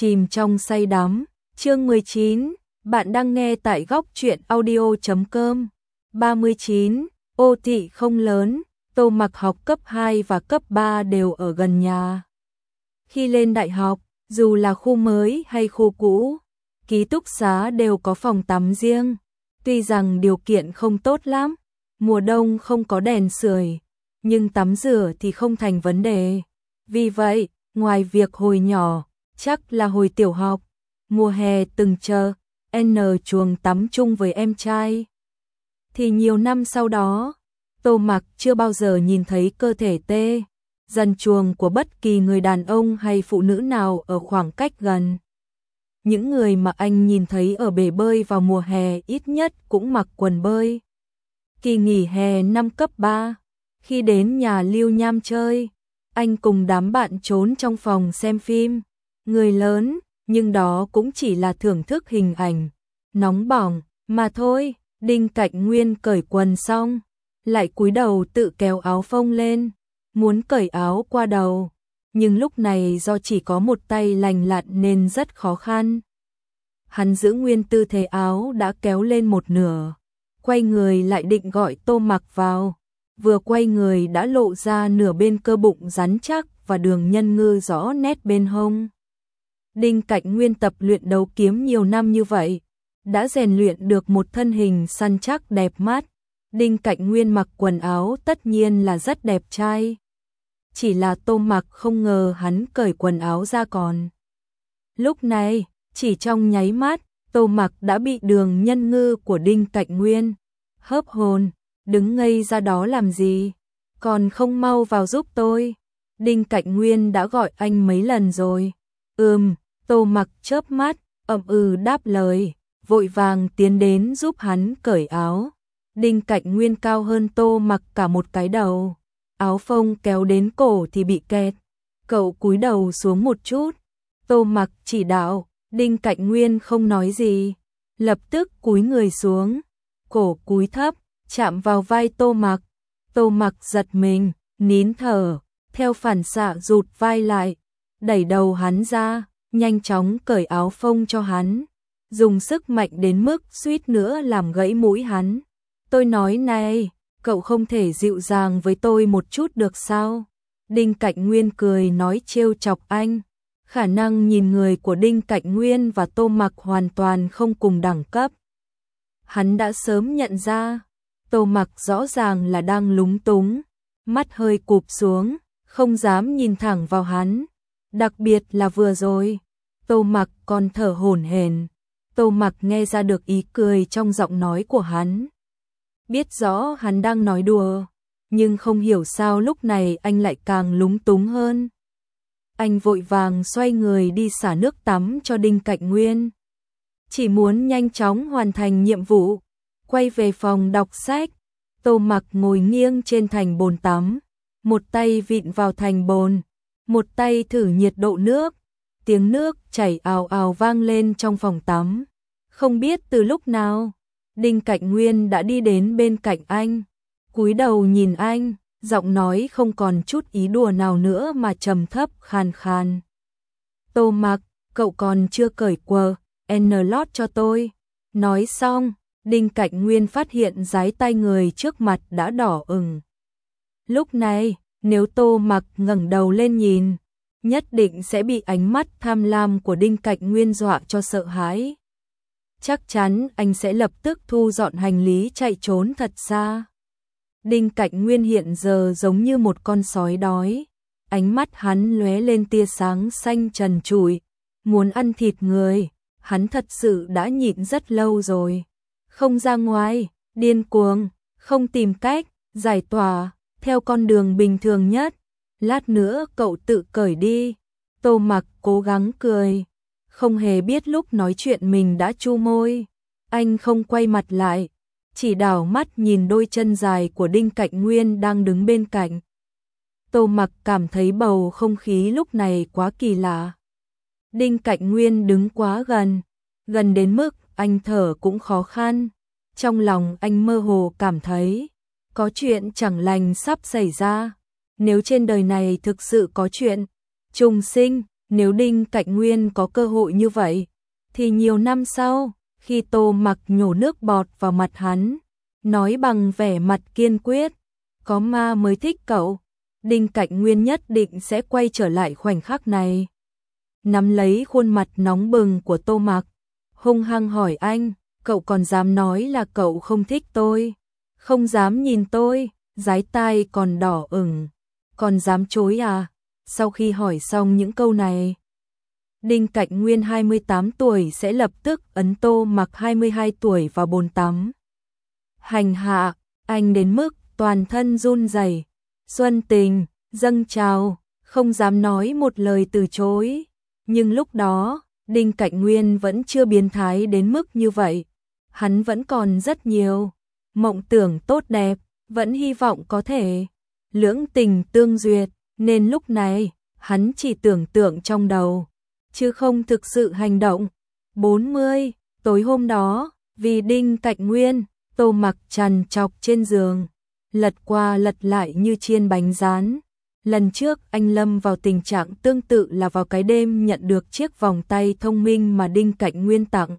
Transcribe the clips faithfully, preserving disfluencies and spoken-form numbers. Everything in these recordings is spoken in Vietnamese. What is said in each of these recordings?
chìm trong say đắm. Chương mười chín, bạn đang nghe tại góc truyện audio chấm com. ba mươi chín, Ô Thị không lớn, Tô Mặc học cấp hai và cấp ba đều ở gần nhà. Khi lên đại học, dù là khu mới hay khu cũ, ký túc xá đều có phòng tắm riêng. Tuy rằng điều kiện không tốt lắm, mùa đông không có đèn sưởi, nhưng tắm rửa thì không thành vấn đề. Vì vậy, ngoài việc hồi nhỏ, chắc là hồi tiểu học, mùa hè từng chờ N chuồng tắm chung với em trai, thì nhiều năm sau đó, Tô Mặc chưa bao giờ nhìn thấy cơ thể tê dần chuồng của bất kỳ người đàn ông hay phụ nữ nào ở khoảng cách gần. Những người mà anh nhìn thấy ở bể bơi vào mùa hè ít nhất cũng mặc quần bơi. Kỳ nghỉ hè năm cấp ba, khi đến nhà Lưu Nham chơi, anh cùng đám bạn trốn trong phòng xem phim. Người lớn, nhưng đó cũng chỉ là thưởng thức hình ảnh nóng bỏng mà thôi. Đinh Cạnh Nguyên cởi quần xong, lại cúi đầu tự kéo áo phông lên, muốn cởi áo qua đầu, nhưng lúc này do chỉ có một tay lành lặn nên rất khó khăn. Hắn giữ nguyên tư thế áo đã kéo lên một nửa, quay người lại định gọi Tô Mặc vào, vừa quay người đã lộ ra nửa bên cơ bụng rắn chắc và đường nhân ngư rõ nét bên hông. Đinh Cạnh Nguyên tập luyện đấu kiếm nhiều năm như vậy, đã rèn luyện được một thân hình săn chắc đẹp mắt. Đinh Cạnh Nguyên mặc quần áo tất nhiên là rất đẹp trai. Chỉ là Tô Mặc không ngờ hắn cởi quần áo ra còn. Lúc này, chỉ trong nháy mắt, Tô Mặc đã bị đường nhân ngư của Đinh Cạnh Nguyên hớp hồn, đứng ngây ra đó làm gì, còn không mau vào giúp tôi. Đinh Cạnh Nguyên đã gọi anh mấy lần rồi. Ừm, Tô Mặc chớp mắt, ậm ừ đáp lời, vội vàng tiến đến giúp hắn cởi áo. Đinh Cạnh Nguyên cao hơn Tô Mặc cả một cái đầu, áo phông kéo đến cổ thì bị kẹt. Cậu cúi đầu xuống một chút, Tô Mặc chỉ đạo. Đinh Cạnh Nguyên không nói gì, lập tức cúi người xuống, cổ cúi thấp, chạm vào vai Tô Mặc. Tô Mặc giật mình, nín thở, theo phản xạ rụt vai lại, đẩy đầu hắn ra, nhanh chóng cởi áo phông cho hắn, dùng sức mạnh đến mức suýt nữa làm gãy mũi hắn. Tôi nói này, cậu không thể dịu dàng với tôi một chút được sao? Đinh Cạnh Nguyên cười nói trêu chọc anh. Khả năng nhìn người của Đinh Cạnh Nguyên và Tô Mặc hoàn toàn không cùng đẳng cấp. Hắn đã sớm nhận ra, Tô Mặc rõ ràng là đang lúng túng, mắt hơi cụp xuống, không dám nhìn thẳng vào hắn. Đặc biệt là vừa rồi, Tô Mặc còn thở hổn hển. Tô Mặc nghe ra được ý cười trong giọng nói của hắn. Biết rõ hắn đang nói đùa, nhưng không hiểu sao lúc này anh lại càng lúng túng hơn. Anh vội vàng xoay người đi xả nước tắm cho Đinh Cạnh Nguyên. Chỉ muốn nhanh chóng hoàn thành nhiệm vụ, quay về phòng đọc sách. Tô Mặc ngồi nghiêng trên thành bồn tắm, một tay vịn vào thành bồn, một tay thử nhiệt độ nước. Tiếng nước chảy ào ào vang lên trong phòng tắm. Không biết từ lúc nào, Đinh Cạnh Nguyên đã đi đến bên cạnh anh, cúi đầu nhìn anh. Giọng nói không còn chút ý đùa nào nữa mà trầm thấp khàn khàn. Tô Mặc, cậu còn chưa cởi quần N lót cho tôi. Nói xong, Đinh Cạnh Nguyên phát hiện dái tay người trước mặt đã đỏ ửng. Lúc này, nếu Tô Mặc ngẩng đầu lên nhìn, nhất định sẽ bị ánh mắt tham lam của Đinh Cạnh Nguyên dọa cho sợ hãi. Chắc chắn anh sẽ lập tức thu dọn hành lý chạy trốn thật xa. Đinh Cạnh Nguyên hiện giờ giống như một con sói đói, ánh mắt hắn lóe lên tia sáng xanh trần trụi, muốn ăn thịt người. Hắn thật sự đã nhịn rất lâu rồi, không ra ngoài, điên cuồng, không tìm cách giải tỏa theo con đường bình thường nhất. Lát nữa cậu tự cởi đi. Tô Mặc cố gắng cười, không hề biết lúc nói chuyện mình đã chu môi. Anh không quay mặt lại, chỉ đảo mắt nhìn đôi chân dài của Đinh Cạnh Nguyên đang đứng bên cạnh. Tô Mặc cảm thấy bầu không khí lúc này quá kỳ lạ. Đinh Cạnh Nguyên đứng quá gần, gần đến mức anh thở cũng khó khăn. Trong lòng anh mơ hồ cảm thấy có chuyện chẳng lành sắp xảy ra. Nếu trên đời này thực sự có chuyện trùng sinh, Nếu Đinh Cạnh Nguyên có cơ hội như vậy, thì nhiều năm sau, khi Tô Mặc nhổ nước bọt vào mặt hắn, nói bằng vẻ mặt kiên quyết, có ma mới thích cậu, Đinh Cạnh Nguyên nhất định sẽ quay trở lại khoảnh khắc này. Nắm lấy khuôn mặt nóng bừng của Tô Mặc, hung hăng hỏi anh, cậu còn dám nói là cậu không thích tôi, không dám nhìn tôi, dái tai còn đỏ ửng, còn dám chối à? Sau khi hỏi xong những câu này, Đinh Cạnh Nguyên hai mươi tám tuổi sẽ lập tức ấn Tô Mặc hai mươi hai tuổi vào bồn tắm. Hành hạ, anh đến mức toàn thân run rẩy, xuân tình, dâng trào, không dám nói một lời từ chối. Nhưng lúc đó, Đinh Cạnh Nguyên vẫn chưa biến thái đến mức như vậy. Hắn vẫn còn rất nhiều mộng tưởng tốt đẹp, vẫn hy vọng có thể lưỡng tình tương duyệt, nên lúc này, hắn chỉ tưởng tượng trong đầu, chứ không thực sự hành động. bốn mươi, tối hôm đó, vì Đinh Cạnh Nguyên, Tô Mặc trằn trọc trên giường, lật qua lật lại như chiên bánh rán. Lần trước anh lâm vào tình trạng tương tự là vào cái đêm nhận được chiếc vòng tay thông minh mà Đinh Cạnh Nguyên tặng.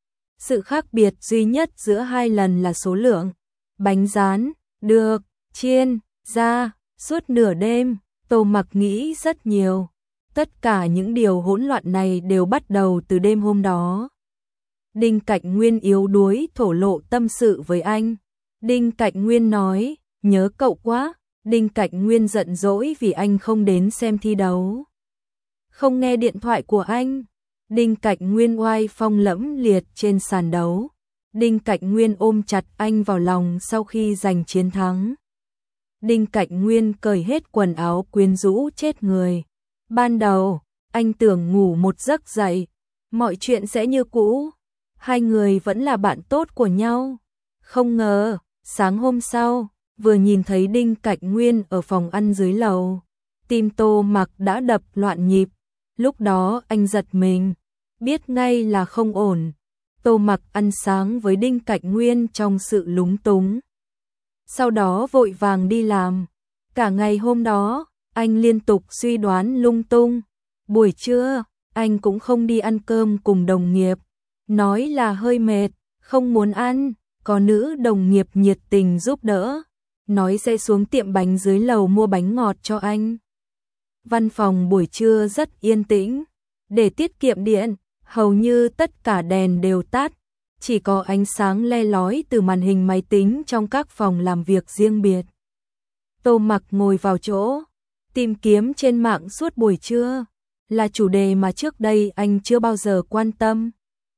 Sự khác biệt duy nhất giữa hai lần là số lượng bánh rán được chiên ra. Suốt nửa đêm, Tô Mặc nghĩ rất nhiều. Tất cả những điều hỗn loạn này đều bắt đầu từ đêm hôm đó. Đinh Cạnh Nguyên yếu đuối thổ lộ tâm sự với anh. Đinh Cạnh Nguyên nói, nhớ cậu quá. Đinh Cạnh Nguyên giận dỗi vì anh không đến xem thi đấu, không nghe điện thoại của anh. Đinh Cạnh Nguyên oai phong lẫm liệt trên sàn đấu. Đinh Cạnh Nguyên ôm chặt anh vào lòng sau khi giành chiến thắng. Đinh Cạnh Nguyên cởi hết quần áo quyến rũ chết người. Ban đầu, anh tưởng ngủ một giấc dậy, mọi chuyện sẽ như cũ. Hai người vẫn là bạn tốt của nhau. Không ngờ, sáng hôm sau, vừa nhìn thấy Đinh Cạnh Nguyên ở phòng ăn dưới lầu, tim Tô Mặc đã đập loạn nhịp. Lúc đó anh giật mình, biết ngay là không ổn. Tô Mặc ăn sáng với Đinh Cạnh Nguyên trong sự lúng túng. Sau đó vội vàng đi làm. Cả ngày hôm đó, anh liên tục suy đoán lung tung. Buổi trưa, anh cũng không đi ăn cơm cùng đồng nghiệp. Nói là hơi mệt, không muốn ăn. Có nữ đồng nghiệp nhiệt tình giúp đỡ, nói sẽ xuống tiệm bánh dưới lầu mua bánh ngọt cho anh. Văn phòng buổi trưa rất yên tĩnh. Để tiết kiệm điện, hầu như tất cả đèn đều tắt. Chỉ có ánh sáng le lói từ màn hình máy tính trong các phòng làm việc riêng biệt. Tô Mặc ngồi vào chỗ, tìm kiếm trên mạng suốt buổi trưa. Là chủ đề mà trước đây anh chưa bao giờ quan tâm.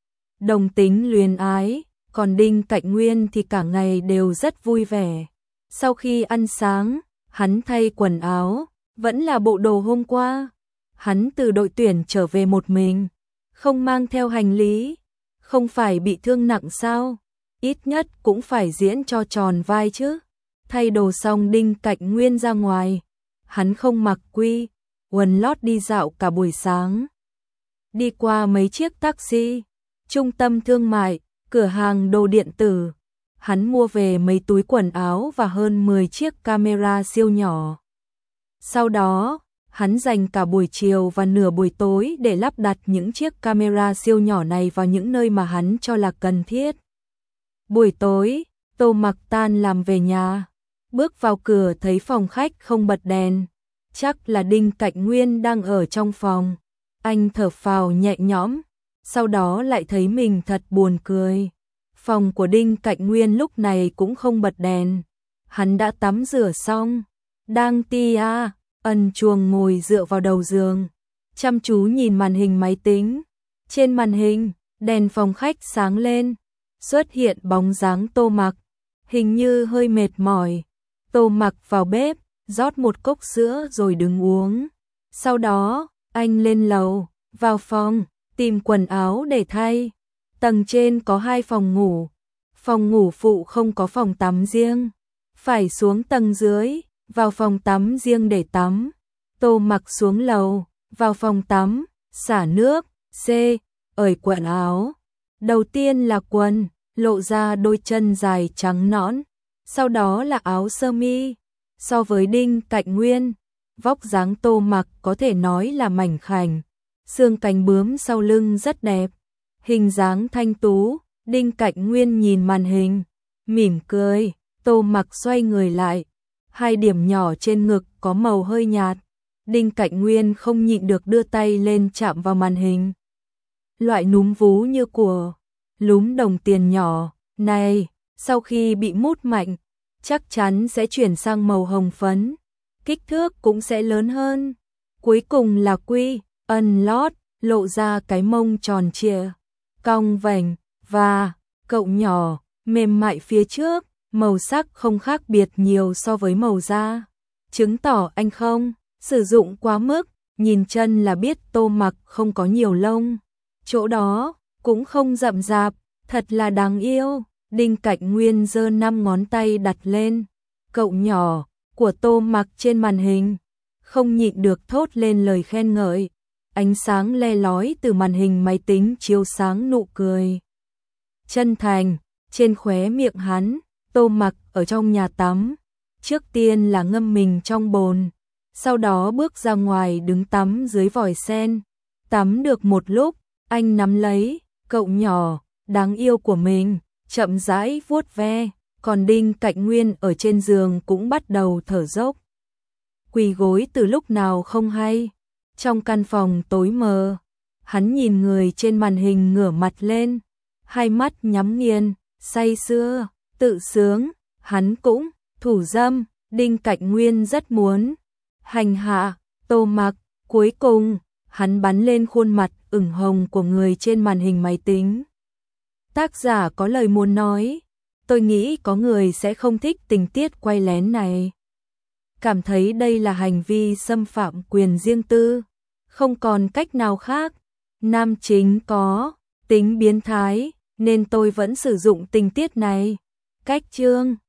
Đồng tính luyến ái, còn Đinh Cạnh Nguyên thì cả ngày đều rất vui vẻ. Sau khi ăn sáng, hắn thay quần áo, vẫn là bộ đồ hôm qua. Hắn từ đội tuyển trở về một mình, không mang theo hành lý. Không phải bị thương nặng sao? Ít nhất cũng phải diễn cho tròn vai chứ. Thay đồ xong Đinh Cạnh Nguyên ra ngoài. Hắn không mặc quy, quần lót đi dạo cả buổi sáng. Đi qua mấy chiếc taxi, trung tâm thương mại, cửa hàng đồ điện tử. Hắn mua về mấy túi quần áo và hơn mười chiếc camera siêu nhỏ. Sau đó, hắn dành cả buổi chiều và nửa buổi tối để lắp đặt những chiếc camera siêu nhỏ này vào những nơi mà hắn cho là cần thiết. Buổi tối, Tô Mặc tan làm về nhà. Bước vào cửa thấy phòng khách không bật đèn. Chắc là Đinh Cạnh Nguyên đang ở trong phòng. Anh thở phào nhẹ nhõm. Sau đó lại thấy mình thật buồn cười. Phòng của Đinh Cạnh Nguyên lúc này cũng không bật đèn. Hắn đã tắm rửa xong. Đang tia, ẩn chuồng ngồi dựa vào đầu giường. Chăm chú nhìn màn hình máy tính. Trên màn hình, đèn phòng khách sáng lên. Xuất hiện bóng dáng Tô Mặc. Hình như hơi mệt mỏi. Tô Mặc vào bếp, rót một cốc sữa rồi đứng uống. Sau đó, anh lên lầu, vào phòng, tìm quần áo để thay. Tầng trên có hai phòng ngủ. Phòng ngủ phụ không có phòng tắm riêng. Phải xuống tầng dưới, vào phòng tắm riêng để tắm. Tô Mặc xuống lầu, vào phòng tắm, xả nước, C, ởi quần áo. Đầu tiên là quần, lộ ra đôi chân dài trắng nõn. Sau đó là áo sơ mi. So với Đinh Cạnh Nguyên, vóc dáng Tô Mặc có thể nói là mảnh khảnh. xương cánh bướm sau lưng rất đẹp, hình dáng thanh tú. Đinh Cạnh Nguyên nhìn màn hình, mỉm cười. Tô Mặc xoay người lại, hai điểm nhỏ trên ngực có màu hơi nhạt. Đinh Cạnh Nguyên không nhịn được đưa tay lên chạm vào màn hình. Loại núm vú như của lúm đồng tiền nhỏ này, sau khi bị mút mạnh, chắc chắn sẽ chuyển sang màu hồng phấn, kích thước cũng sẽ lớn hơn. Cuối cùng là quy, ân lót, lộ ra cái mông tròn trịa, cong vành và cậu nhỏ, mềm mại phía trước, màu sắc không khác biệt nhiều so với màu da. Chứng tỏ anh không sử dụng quá mức, nhìn chân là biết Tô Mặc không có nhiều lông. Chỗ đó cũng không rậm rạp, thật là đáng yêu. Đinh Cạnh Nguyên giơ năm ngón tay đặt lên cậu nhỏ của Tô Mặc trên màn hình, không nhịn được thốt lên lời khen ngợi. Ánh sáng le lói từ màn hình máy tính chiếu sáng nụ cười chân thành trên khóe miệng hắn. Tô Mặc ở trong nhà tắm, trước tiên là ngâm mình trong bồn, sau đó bước ra ngoài đứng tắm dưới vòi sen. Tắm được một lúc, anh nắm lấy cậu nhỏ đáng yêu của mình, chậm rãi vuốt ve, còn Đinh Cạnh Nguyên ở trên giường cũng bắt đầu thở dốc. Quỳ gối từ lúc nào không hay. Trong căn phòng tối mờ, hắn nhìn người trên màn hình ngửa mặt lên, hai mắt nhắm nghiền, say sưa, tự sướng. Hắn cũng thủ dâm. Đinh Cạnh Nguyên rất muốn hành hạ Tô Mặc. Cuối cùng, hắn bắn lên khuôn mặt ửng hồng của người trên màn hình máy tính. Tác giả có lời muốn nói, tôi nghĩ có người sẽ không thích tình tiết quay lén này, cảm thấy đây là hành vi xâm phạm quyền riêng tư, không còn cách nào khác. Nam chính có tính biến thái, nên tôi vẫn sử dụng tình tiết này. Cách chương